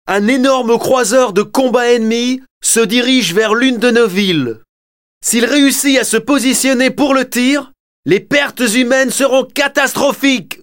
Un énorme croiseur de combat ennemi se dirige vers l'une de nos villes. S'il réussit à se positionner pour le tir, les pertes humaines seront catastrophiques.